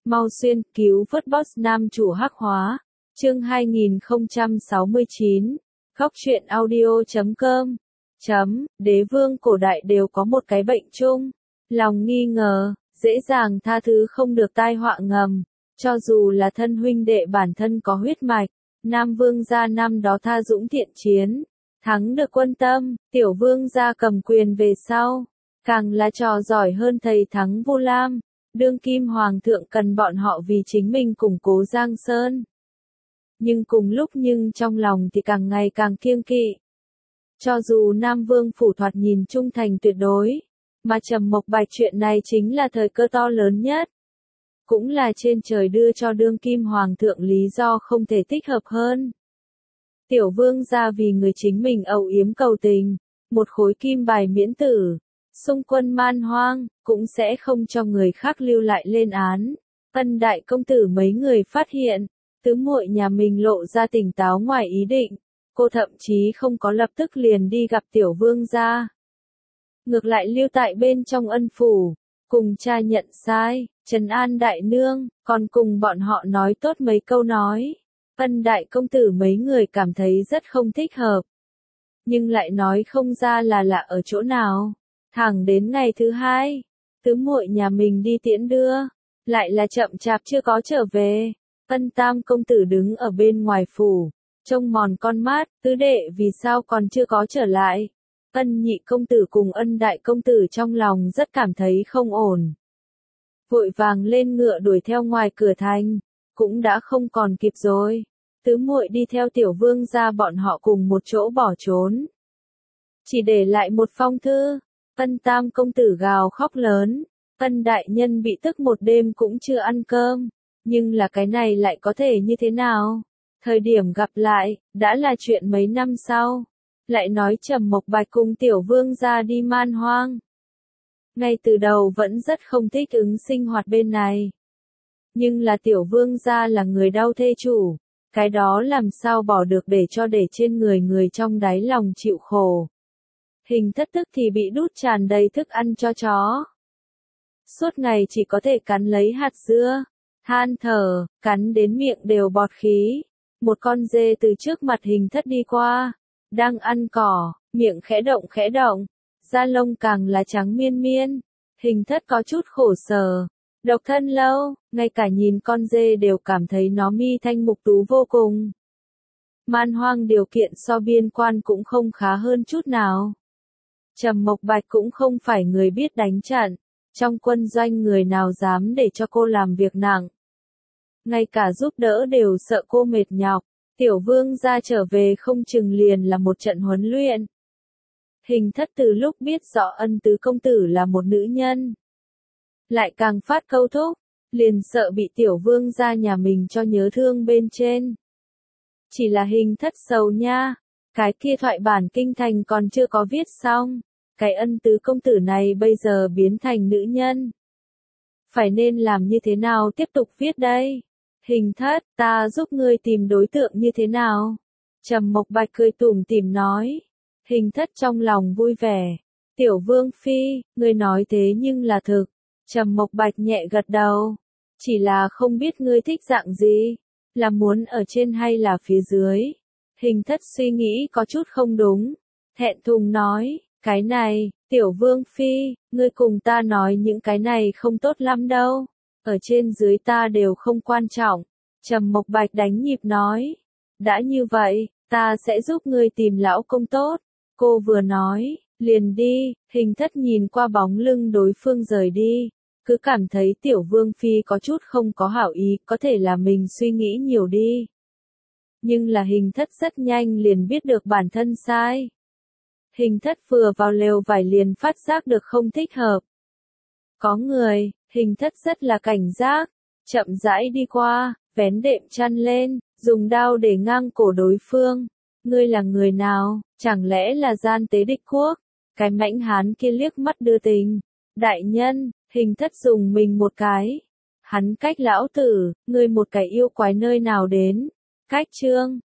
Mau xuyên cứu vớt boss nam chủ hắc hóa. Chương 2069. Khóc chuyện audio.com. Đế vương cổ đại đều có một cái bệnh chung. Lòng nghi ngờ, dễ dàng tha thứ không được tai họa ngầm. Cho dù là thân huynh đệ bản thân có huyết mạch, Nam Vương gia năm đó tha dũng thiện chiến, thắng được quân tâm, Tiểu Vương gia cầm quyền về sau, càng là trò giỏi hơn thầy thắng Vu Lam. Đương kim hoàng thượng cần bọn họ vì chính mình củng cố Giang Sơn. Nhưng cùng lúc trong lòng thì càng ngày càng kiêng kỵ. Cho dù Nam Vương phủ thoạt nhìn trung thành tuyệt đối, mà Trầm Mộc Bạch chuyện này chính là thời cơ to lớn nhất. Cũng là trên trời đưa cho đương kim hoàng thượng lý do không thể thích hợp hơn. Tiểu Vương gia vì người chính mình âu yếm cầu tình, một khối kim bài miễn tử, xung quân man hoang, cũng sẽ không cho người khác lưu lại lên án. Ân đại công tử mấy người phát hiện, tứ muội nhà mình lộ ra tỉnh táo ngoài ý định, cô thậm chí không có lập tức liền đi gặp Tiểu Vương gia. Ngược lại lưu tại bên trong ân phủ, cùng cha nhận sai, trấn an đại nương, còn cùng bọn họ nói tốt mấy câu nói. Ân đại công tử mấy người cảm thấy rất không thích hợp. Nhưng lại nói không ra là lạ ở chỗ nào. Thẳng đến ngày thứ hai, tứ muội nhà mình đi tiễn đưa, lại là chậm chạp chưa có trở về. Ân tam công tử đứng ở bên ngoài phủ, trông mòn con mắt, tứ đệ vì sao còn chưa có trở lại. Ân nhị công tử cùng Ân đại công tử trong lòng rất cảm thấy không ổn. Vội vàng lên ngựa đuổi theo ngoài cửa thành, cũng đã không còn kịp rồi. Tứ muội đi theo Tiểu Vương gia bọn họ cùng một chỗ bỏ trốn. Chỉ để lại một phong thư. Ân tam công tử gào khóc lớn. Ân đại nhân bị tức một đêm cũng chưa ăn cơm. Nhưng là cái này lại có thể như thế nào? Thời điểm gặp lại, đã là chuyện mấy năm sau. Lại nói Trầm Mộc Bạch cùng Tiểu Vương gia đi man hoang. Ngay từ đầu vẫn rất không thích ứng sinh hoạt bên này. Nhưng là Tiểu Vương gia là người đau thê chủ. Cái đó làm sao bỏ được để trên người trong đáy lòng chịu khổ. Hình thất tức thì bị đút tràn đầy thức ăn cho chó. Suốt ngày chỉ có thể cắn lấy hạt dưa, than thở, cắn đến miệng đều bọt khí. Một con dê từ trước mặt hình thất đi qua, đang ăn cỏ, miệng khẽ động, da lông càng là trắng miên miên. Hình thất có chút khổ sở. Độc thân lâu, ngay cả nhìn con dê đều cảm thấy nó mi thanh mục tú vô cùng. Man hoang điều kiện so biên quan cũng không khá hơn chút nào. Trầm Mộc Bạch cũng không phải người biết đánh trận, trong quân doanh người nào dám để cho cô làm việc nặng. Ngay cả giúp đỡ đều sợ cô mệt nhọc, Tiểu Vương gia trở về không chừng liền là một trận huấn luyện. Hình thất từ lúc biết rõ Ân tứ công tử là một nữ nhân, lại càng phát câu thúc, liền sợ bị Tiểu Vương gia nhà mình cho nhớ thương bên trên. Chỉ là hình thất sầu nha, cái kia thoại bản kinh thành còn chưa có viết xong, cái Ân tứ công tử này bây giờ biến thành nữ nhân. Phải nên làm như thế nào tiếp tục viết đây? Hình thất, ta giúp ngươi tìm đối tượng như thế nào? Trầm Mộc Bạch cười tủm tỉm nói. Hình thất trong lòng vui vẻ. Tiểu Vương phi, ngươi nói thế nhưng là thực. Trầm Mộc Bạch nhẹ gật đầu. Chỉ là không biết ngươi thích dạng gì, là muốn ở trên hay là phía dưới. Hình thất suy nghĩ có chút không đúng. Thẹn thùng nói, cái này, Tiểu Vương phi, ngươi cùng ta nói những cái này không tốt lắm đâu. Ở trên dưới ta đều không quan trọng. Trầm Mộc Bạch đánh nhịp nói. Đã như vậy, ta sẽ giúp ngươi tìm lão công tốt. Cô vừa nói, liền đi. Hình thất nhìn qua bóng lưng đối phương rời đi. Cứ cảm thấy Tiểu Vương phi có chút không có hảo ý, có thể là mình suy nghĩ nhiều đi. Nhưng là hình thất rất nhanh liền biết được bản thân sai. Hình thất vừa vào lều vải liền phát giác được không thích hợp. Có người, hình thất rất là cảnh giác, chậm rãi đi qua, vén đệm chăn lên, dùng đao để ngang cổ đối phương. Ngươi là người nào, chẳng lẽ là gian tế địch quốc? Cái mãnh hán kia liếc mắt đưa tình. Đại nhân, hình thất dùng mình một cái. Hắn cách lão tử, ngươi một cái yêu quái nơi nào đến? Cách trương,